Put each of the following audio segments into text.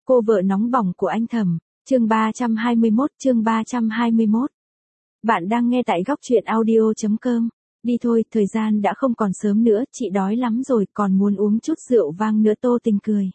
Cô vợ nóng bỏng của anh Thẩm, chương 321. Bạn đang nghe tại góc truyện audio.com. Đi thôi, thời gian đã không còn sớm nữa, chị đói lắm rồi, còn muốn uống chút rượu vang nữa. Tô Tình cười.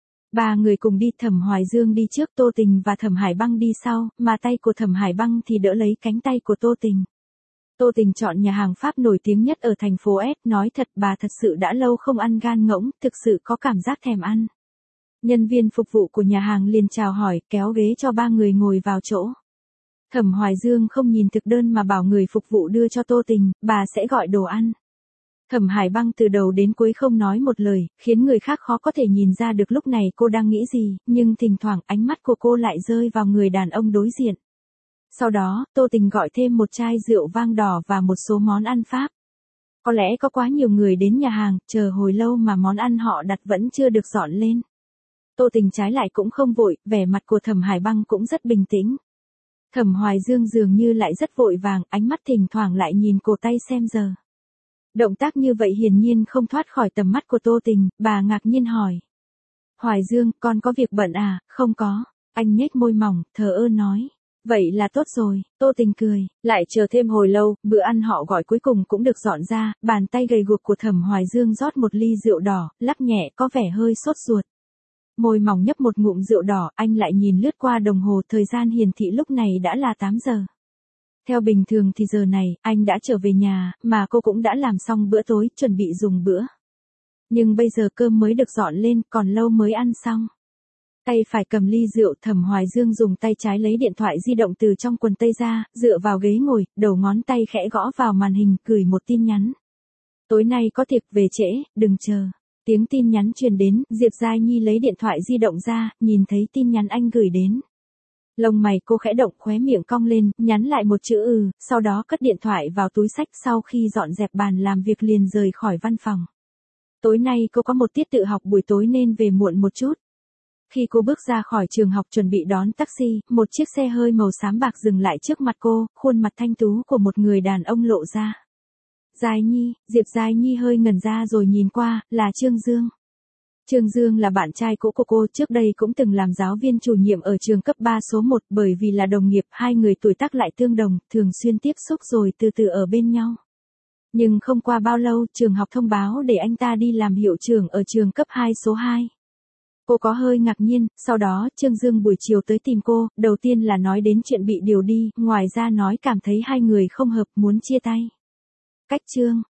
Ba người cùng đi, Thẩm Hoài Dương đi trước, Tô Tình và Thẩm Hải Băng đi sau, mà tay của Thẩm Hải Băng thì đỡ lấy cánh tay của Tô Tình. Tô Tình chọn nhà hàng Pháp nổi tiếng nhất ở thành phố S, nói thật bà thật sự đã lâu không ăn gan ngỗng, thực sự có cảm giác thèm ăn. Nhân viên phục vụ của nhà hàng liền chào hỏi, kéo ghế cho ba người ngồi vào chỗ. Thẩm Hoài Dương không nhìn thực đơn mà bảo người phục vụ đưa cho Tô Tình, bà sẽ gọi đồ ăn. Thẩm Hải Băng từ đầu đến cuối không nói một lời, khiến người khác khó có thể nhìn ra được lúc này cô đang nghĩ gì, nhưng thỉnh thoảng ánh mắt của cô lại rơi vào người đàn ông đối diện. Sau đó, Tô Tình gọi thêm một chai rượu vang đỏ và một số món ăn Pháp. Có lẽ có quá nhiều người đến nhà hàng, chờ hồi lâu mà món ăn họ đặt vẫn chưa được dọn lên. Tô Tình trái lại cũng không vội, vẻ mặt của Thẩm Hải Băng cũng rất bình tĩnh. Thẩm Hoài Dương dường như lại rất vội vàng, ánh mắt thỉnh thoảng lại nhìn cổ tay xem giờ. Động tác như vậy hiển nhiên không thoát khỏi tầm mắt của Tô Tình, bà ngạc nhiên hỏi. Hoài Dương, con có việc bận à? Không có. Anh nhếch môi mỏng, thờ ơ nói. Vậy là tốt rồi, Tô Tình cười, lại chờ thêm hồi lâu, bữa ăn họ gọi cuối cùng cũng được dọn ra, bàn tay gầy guộc của Thẩm Hoài Dương rót một ly rượu đỏ, lắc nhẹ có vẻ hơi sốt ruột. Môi mỏng nhấp một ngụm rượu đỏ, anh lại nhìn lướt qua đồng hồ, thời gian hiển thị lúc này đã là 8 giờ. Theo bình thường thì giờ này, anh đã trở về nhà, mà cô cũng đã làm xong bữa tối, chuẩn bị dùng bữa. Nhưng bây giờ cơm mới được dọn lên, còn lâu mới ăn xong. Tay phải cầm ly rượu, Thẩm Hoài Dương dùng tay trái lấy điện thoại di động từ trong quần tây ra, dựa vào ghế ngồi, đầu ngón tay khẽ gõ vào màn hình, gửi một tin nhắn. Tối nay có tiệc, về trễ, đừng chờ. Tiếng tin nhắn truyền đến, Diệp Giai Nhi lấy điện thoại di động ra, nhìn thấy tin nhắn anh gửi đến. Lông mày cô khẽ động, khóe miệng cong lên, nhắn lại một chữ sau đó cất điện thoại vào túi xách, sau khi dọn dẹp bàn làm việc liền rời khỏi văn phòng. Tối nay cô có một tiết tự học buổi tối nên về muộn một chút. Khi cô bước ra khỏi trường học chuẩn bị đón taxi, một chiếc xe hơi màu xám bạc dừng lại trước mặt cô, khuôn mặt thanh tú của một người đàn ông lộ ra. Giai Nhi, Diệp Giai Nhi hơi ngẩn ra rồi nhìn qua, là Trương Dương. Trương Dương là bạn trai cũ của cô, trước đây cũng từng làm giáo viên chủ nhiệm ở trường cấp 3 số 1, bởi vì là đồng nghiệp, hai người tuổi tác lại tương đồng, thường xuyên tiếp xúc rồi từ từ ở bên nhau. Nhưng không qua bao lâu, trường học thông báo để anh ta đi làm hiệu trưởng ở trường cấp 2 số 2. Cô có hơi ngạc nhiên, sau đó Trương Dương buổi chiều tới tìm cô, đầu tiên là nói đến chuyện bị điều đi, ngoài ra nói cảm thấy hai người không hợp, muốn chia tay. Cách Trương